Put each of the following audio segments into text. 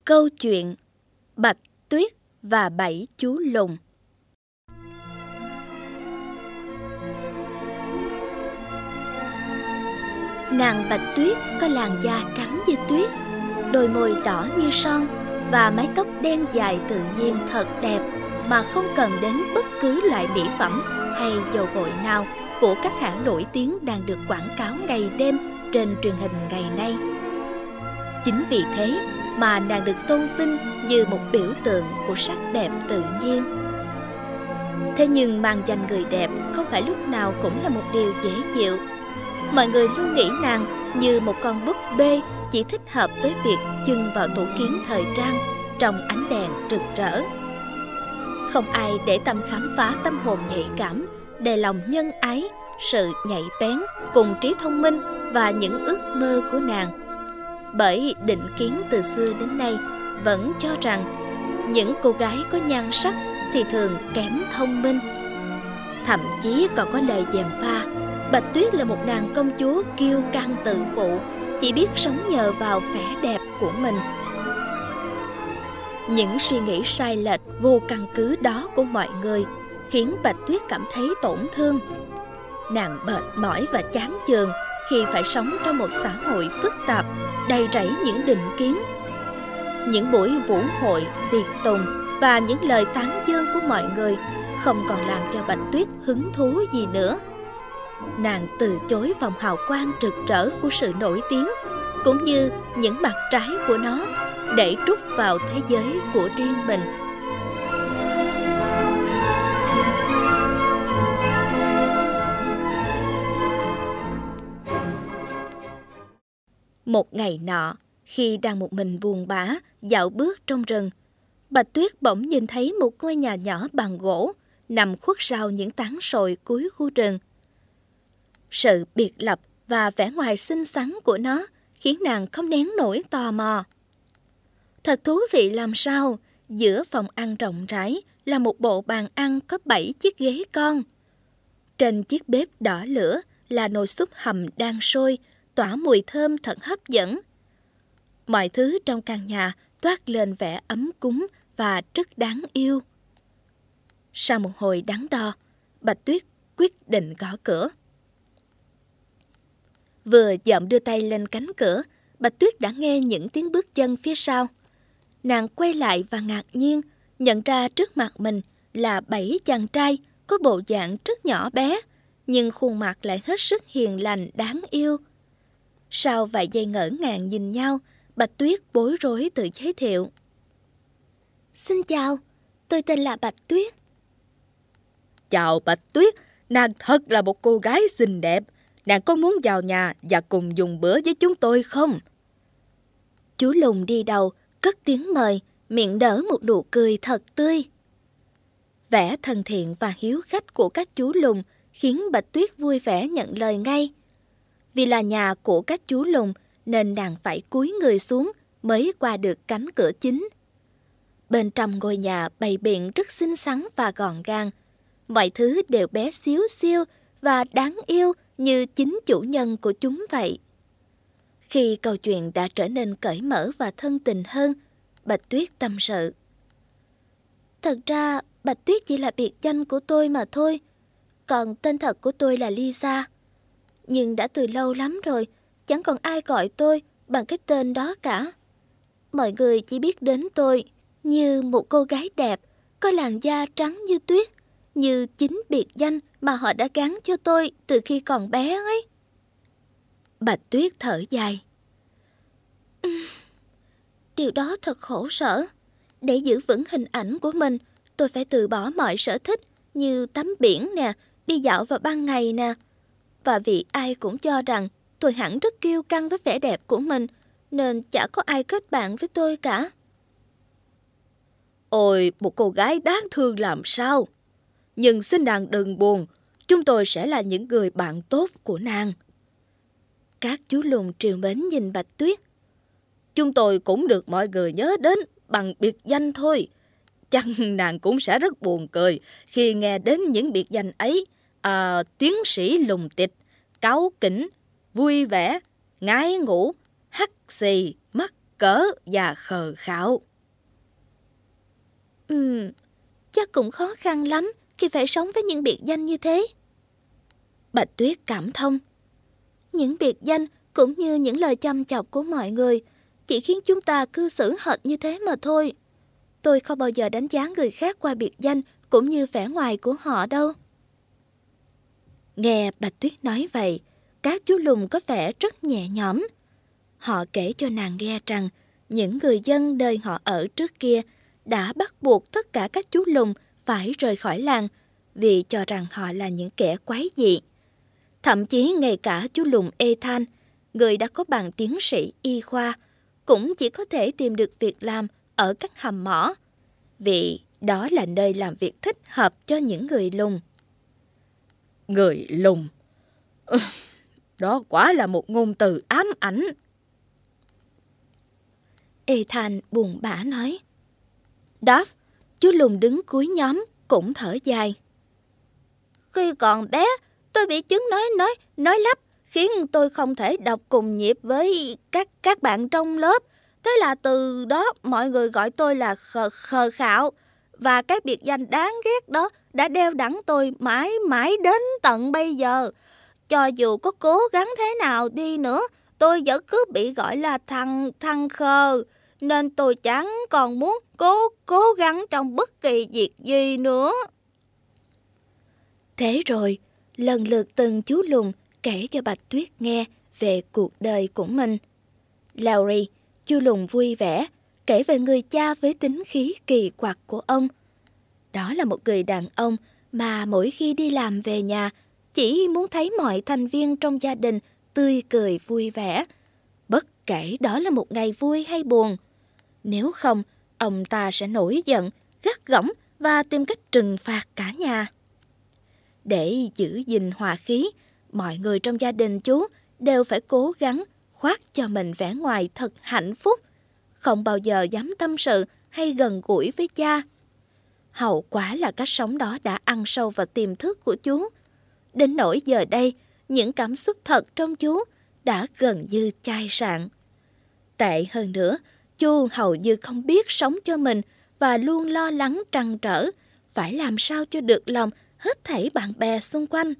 Câu chuyện Bạch Tuyết và 7 chú lùn. Nàng Bạch Tuyết có làn da trắng như tuyết, đôi môi đỏ như son và mái tóc đen dài tự nhiên thật đẹp mà không cần đến bất cứ loại mỹ phẩm hay dầu gội nào của các hãng nổi tiếng đang được quảng cáo ngày đêm trên truyền hình ngày nay. Chính vì thế mà nàng được tôn vinh như một biểu tượng của sắc đẹp tự nhiên. Thế nhưng mang danh người đẹp không phải lúc nào cũng là một điều dễ chịu. Mọi người luôn nghĩ nàng như một con búp bê chỉ thích hợp với việc chưng vào tủ kiến thời trang trong ánh đèn rực rỡ. Không ai để tâm khám phá tâm hồn nhạy cảm, đề lòng nhân ái, sự nhạy bén cùng trí thông minh và những ước mơ của nàng. Bởi định kiến từ xưa đến nay vẫn cho rằng những cô gái có nhan sắc thì thường kém thông minh. Thậm chí còn có lời gièm pha Bạch Tuyết là một nàng công chúa kiêu căng tự phụ, chỉ biết sống nhờ vào vẻ đẹp của mình. Những suy nghĩ sai lệch vô căn cứ đó của mọi người khiến Bạch Tuyết cảm thấy tổn thương. Nàng mệt mỏi và chán chường khi phải sống trong một xã hội phức tạp, đầy rẫy những định kiến. Những buổi vũ hội, tiệc tùng và những lời tán dương của mọi người không còn làm cho Bạch Tuyết hứng thú gì nữa. Nàng từ chối vòng hào quang rực rỡ của sự nổi tiếng, cũng như những mặt trái của nó, để trút vào thế giới của riêng mình. Một ngày nọ, khi đang một mình buồn bã dạo bước trong rừng, Bạch Tuyết bỗng nhìn thấy một ngôi nhà nhỏ bằng gỗ nằm khuất sau những tán sồi cuối khu rừng. Sự biệt lập và vẻ ngoài xinh xắn của nó khiến nàng không nén nổi tò mò. Thật thú vị làm sao, giữa phòng ăn rộng rãi là một bộ bàn ăn có 7 chiếc ghế con. Trên chiếc bếp đỏ lửa là nồi súp hầm đang sôi, tỏa mùi thơm thật hấp dẫn. Mọi thứ trong căn nhà toát lên vẻ ấm cúng và rất đáng yêu. Sau một hồi đắn đo, Bạch Tuyết quyết định gõ cửa. Vừa dậm đưa tay lên cánh cửa, Bạch Tuyết đã nghe những tiếng bước chân phía sau. Nàng quay lại và ngạc nhiên nhận ra trước mặt mình là 7 chàng trai có bộ dạng rất nhỏ bé, nhưng khuôn mặt lại hết sức hiền lành đáng yêu. Sau vài giây ngỡ ngàng nhìn nhau, Bạch Tuyết bối rối tự giới thiệu. Xin chào, tôi tên là Bạch Tuyết. Chào Bạch Tuyết, nàng thật là một cô gái xinh đẹp. Nàng có muốn vào nhà và cùng dùng bữa với chúng tôi không? Chú lùn đi đầu, cất tiếng mời, miệng nở một nụ cười thật tươi. Vẻ thân thiện và hiếu khách của các chú lùn khiến Bạch Tuyết vui vẻ nhận lời ngay. Vì là nhà của các chú lùn nên nàng phải cúi người xuống mới qua được cánh cửa chính. Bên trong ngôi nhà bày biện rất xinh xắn và gọn gàng. Mọi thứ đều bé xíu xiu và đáng yêu như chính chủ nhân của chúng vậy. Khi câu chuyện đã trở nên cởi mở và thân tình hơn, Bạch Tuyết tâm sự. Thật ra, Bạch Tuyết chỉ là biệt danh của tôi mà thôi. Còn tên thật của tôi là Lisa. Nhưng đã từ lâu lắm rồi, chẳng còn ai gọi tôi bằng cái tên đó cả. Mọi người chỉ biết đến tôi như một cô gái đẹp, có làn da trắng như tuyết, như chính biệt danh mà họ đã gắn cho tôi từ khi còn bé ấy. Bạch Tuyết thở dài. Điều đó thật khổ sở. Để giữ vững hình ảnh của mình, tôi phải từ bỏ mọi sở thích như tắm biển nè, đi dạo vào ban ngày nè. Và vì ai cũng cho rằng tôi hẳn rất kiêu căng với vẻ đẹp của mình, nên chả có ai kết bạn với tôi cả. Ôi, một cô gái đáng thương làm sao? Nhưng xin nàng đừng buồn, chúng tôi sẽ là những người bạn tốt của nàng. Các chú lùn trìu mến nhìn Bạch Tuyết. Chúng tôi cũng được mọi người nhớ đến bằng biệt danh thôi. Chắc nàng cũng sẽ rất buồn cười khi nghe đến những biệt danh ấy. Tiến sĩ lùng tịch, cáu kỉnh, vui vẻ, ngái ngủ, hắt xì, mắc cỡ và khờ khạo. Chắc cũng khó khăn lắm khi phải sống với những biệt danh như thế. Bạch Tuyết cảm thông. Những biệt danh cũng như những lời chăm chọc của mọi người chỉ khiến chúng ta cư xử hệt như thế mà thôi. Tôi không bao giờ đánh giá người khác qua biệt danh cũng như vẻ ngoài của họ đâu. Nghe Bạch Tuyết nói vậy, các chú lùn có vẻ rất nhẹ nhõm. Họ kể cho nàng nghe rằng những người dân nơi họ ở trước kia đã bắt buộc tất cả các chú lùn phải rời khỏi làng vì cho rằng họ là những kẻ quái dị. Thậm chí ngay cả chú lùn Ethan, người đã có bằng tiến sĩ y khoa, cũng chỉ có thể tìm được việc làm ở các hầm mỏ, vì đó là nơi làm việc thích hợp cho những người lùn. Người lùn. Đó quả là một ngôn từ ám ảnh. Ethan buồn bã nói. Duff, chú lùn đứng cuối nhóm, cũng thở dài. Khi còn bé, tôi bị chứng nói lắp, khiến tôi không thể đọc cùng nhịp với các bạn trong lớp. Thế là từ đó mọi người gọi tôi là khờ khạo. Và cái biệt danh đáng ghét đó đã đeo đẳng tôi mãi mãi đến tận bây giờ. Cho dù có cố gắng thế nào đi nữa, tôi vẫn cứ bị gọi là thằng khờ. Nên tôi chẳng còn muốn cố gắng trong bất kỳ việc gì nữa. Thế rồi, lần lượt từng chú lùn kể cho Bạch Tuyết nghe về cuộc đời của mình. Lowry, chú lùn vui vẻ, kể về người cha với tính khí kỳ quặc của ông. Đó là một người đàn ông mà mỗi khi đi làm về nhà, chỉ muốn thấy mọi thành viên trong gia đình tươi cười vui vẻ, bất kể đó là một ngày vui hay buồn. Nếu không, ông ta sẽ nổi giận, gắt gỏng và tìm cách trừng phạt cả nhà. Để giữ gìn hòa khí, mọi người trong gia đình chú đều phải cố gắng khoác cho mình vẻ ngoài thật hạnh phúc, không bao giờ dám tâm sự hay gần gũi với cha. Hậu quả là cách sống đó đã ăn sâu vào tiềm thức của chú. Đến nỗi giờ đây, những cảm xúc thật trong chú đã gần như chai sạn. Tệ hơn nữa, chú hầu như không biết sống cho mình và luôn lo lắng trăn trở, phải làm sao cho được lòng hết thảy bạn bè xung quanh.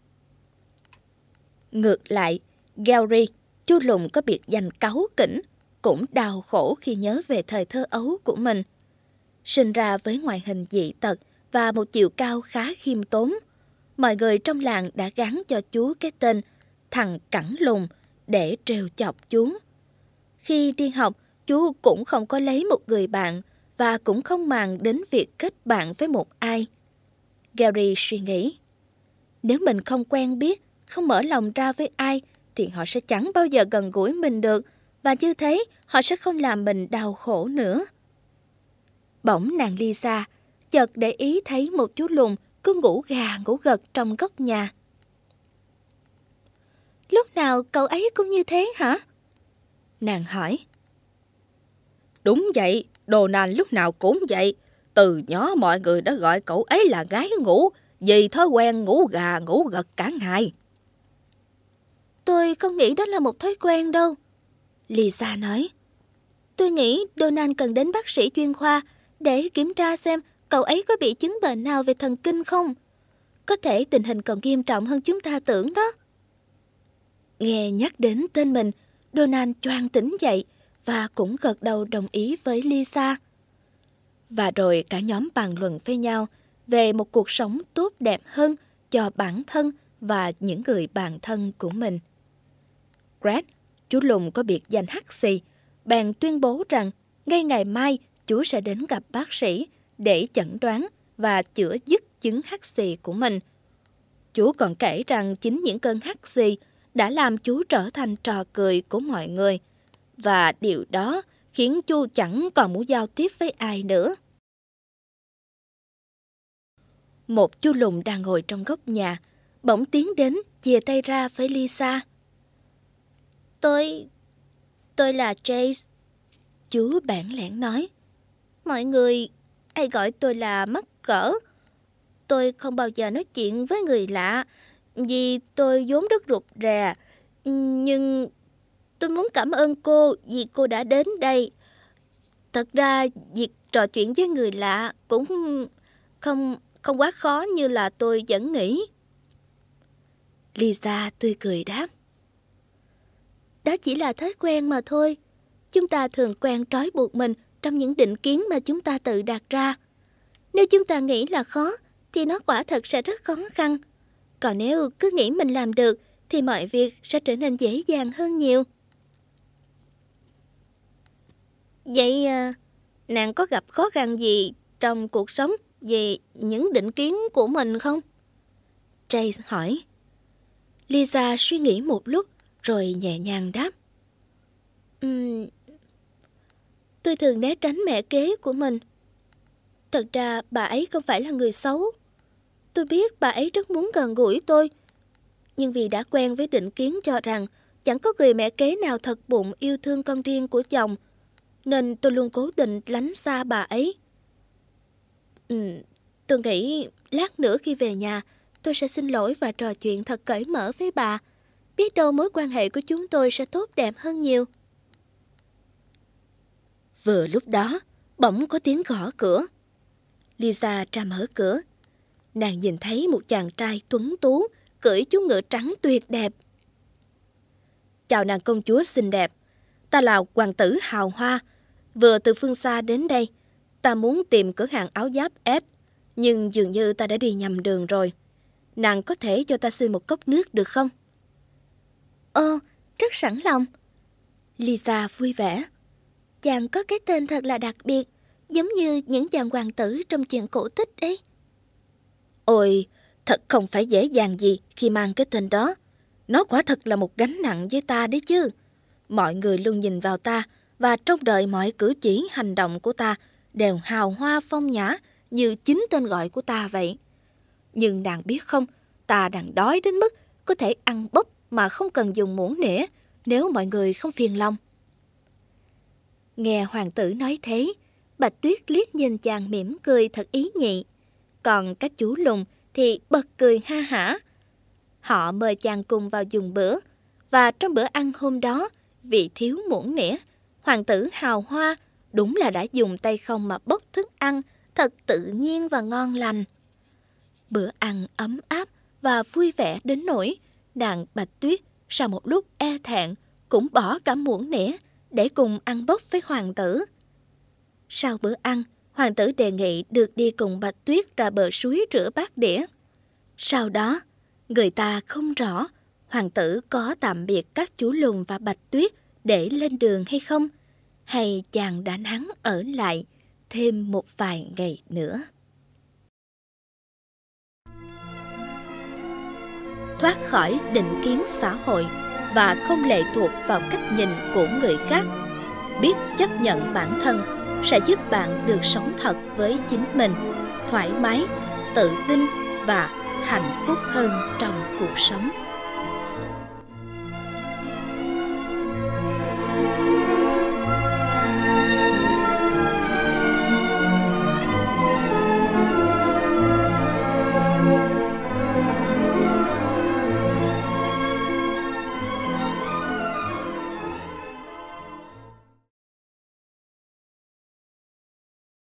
Ngược lại, Gary, chú lùn có biệt danh cáu kỉnh, cũng đau khổ khi nhớ về thời thơ ấu của mình. Sinh ra với ngoại hình dị tật và một chiều cao khá khiêm tốn, mọi người trong làng đã gắn cho chú cái tên thằng cẳng lùn để trêu chọc chú. Khi đi học, chú cũng không có lấy một người bạn và cũng không màng đến việc kết bạn với một ai. Gary suy nghĩ, nếu mình không quen biết, không mở lòng ra với ai, thì họ sẽ chẳng bao giờ gần gũi mình được, và như thế họ sẽ không làm mình đau khổ nữa. Bỗng nàng Lisa chợt để ý thấy một chú lùn cứ ngủ gà ngủ gật trong góc nhà. Lúc nào cậu ấy cũng như thế hả? Nàng hỏi. Đúng vậy, Donald lúc nào cũng vậy. Từ nhỏ mọi người đã gọi cậu ấy là gái ngủ, vì thói quen ngủ gà ngủ gật cả ngày. Tôi không nghĩ đó là một thói quen đâu, Lisa nói. Tôi nghĩ Donald cần đến bác sĩ chuyên khoa để kiểm tra xem cậu ấy có bị chứng bệnh nào về thần kinh không. Có thể tình hình còn nghiêm trọng hơn chúng ta tưởng đó. Nghe nhắc đến tên mình, Donald choàng tỉnh dậy và cũng gật đầu đồng ý với Lisa. Và rồi cả nhóm bàn luận với nhau về một cuộc sống tốt đẹp hơn cho bản thân và những người bạn thân của mình. Grant, chú lùn có biệt danh hắt xì, bèn tuyên bố rằng ngay ngày mai chú sẽ đến gặp bác sĩ để chẩn đoán và chữa dứt chứng hắt xì của mình. Chú còn kể rằng chính những cơn hắt xì đã làm chú trở thành trò cười của mọi người, và điều đó khiến chú chẳng còn muốn giao tiếp với ai nữa. Một chú lùn đang ngồi trong góc nhà, bỗng tiến đến chìa tay ra với Lisa. Tôi là Chase. Chú bản lẽn nói. Mọi người hay gọi tôi là mắc cỡ. Tôi không bao giờ nói chuyện với người lạ, vì tôi vốn rất rụt rè. Tôi muốn cảm ơn cô vì cô đã đến đây. Thật ra việc trò chuyện với người lạ cũng không quá khó như là tôi vẫn nghĩ. Lisa tươi cười đáp. Đó chỉ là thói quen mà thôi. Chúng ta thường quen trói buộc mình trong những định kiến mà chúng ta tự đặt ra. Nếu chúng ta nghĩ là khó, thì nó quả thật sẽ rất khó khăn. Còn nếu cứ nghĩ mình làm được, thì mọi việc sẽ trở nên dễ dàng hơn nhiều. Vậy nàng có gặp khó khăn gì trong cuộc sống về những định kiến của mình không? Chase hỏi. Lisa suy nghĩ một lúc rồi nhẹ nhàng đáp. Tôi thường né tránh mẹ kế của mình. Thật ra bà ấy không phải là người xấu. Tôi biết bà ấy rất muốn gần gũi tôi. Nhưng vì đã quen với định kiến cho rằng chẳng có người mẹ kế nào thật bụng yêu thương con riêng của chồng, nên tôi luôn cố tình lánh xa bà ấy. Tôi nghĩ lát nữa khi về nhà, tôi sẽ xin lỗi và trò chuyện thật cởi mở với bà. Biết đâu mối quan hệ của chúng tôi sẽ tốt đẹp hơn nhiều. Vừa lúc đó, bỗng có tiếng gõ cửa. Lisa ra mở cửa. Nàng nhìn thấy một chàng trai tuấn tú, cưỡi chú ngựa trắng tuyệt đẹp. Chào nàng công chúa xinh đẹp. Ta là hoàng tử Hào Hoa, vừa từ phương xa đến đây. Ta muốn tìm cửa hàng áo giáp S, nhưng dường như ta đã đi nhầm đường rồi. Nàng có thể cho ta xin một cốc nước được không? Rất sẵn lòng. Lisa vui vẻ. Chàng có cái tên thật là đặc biệt, giống như những chàng hoàng tử trong chuyện cổ tích ấy. Ôi, thật không phải dễ dàng gì khi mang cái tên đó. Nó quả thật là một gánh nặng với ta đấy chứ. Mọi người luôn nhìn vào ta và trông đợi mọi cử chỉ hành động của ta đều hào hoa phong nhã như chính tên gọi của ta vậy. Nhưng nàng biết không, ta đang đói đến mức có thể ăn bốc mà không cần dùng muỗng nĩa nếu mọi người không phiền lòng. Nghe hoàng tử nói thế, Bạch Tuyết liếc nhìn chàng mỉm cười thật ý nhị. Còn các chú lùn thì bật cười ha hả. Họ mời chàng cùng vào dùng bữa, và trong bữa ăn hôm đó, vì thiếu muỗng nĩa, hoàng tử Hào Hoa đúng là đã dùng tay không mà bốc thức ăn thật tự nhiên và ngon lành. Bữa ăn ấm áp và vui vẻ đến nỗi nàng Bạch Tuyết sau một lúc e thẹn cũng bỏ cả muỗng nĩa để cùng ăn bốc với hoàng tử. Sau bữa ăn, hoàng tử đề nghị được đi cùng Bạch Tuyết ra bờ suối rửa bát đĩa. Sau đó, người ta không rõ hoàng tử có tạm biệt các chú lùn và Bạch Tuyết để lên đường hay không, hay chàng đã hắn ở lại thêm một vài ngày nữa. Thoát khỏi định kiến xã hội và không lệ thuộc vào cách nhìn của người khác, biết chấp nhận bản thân sẽ giúp bạn được sống thật với chính mình, thoải mái, tự tin và hạnh phúc hơn trong cuộc sống.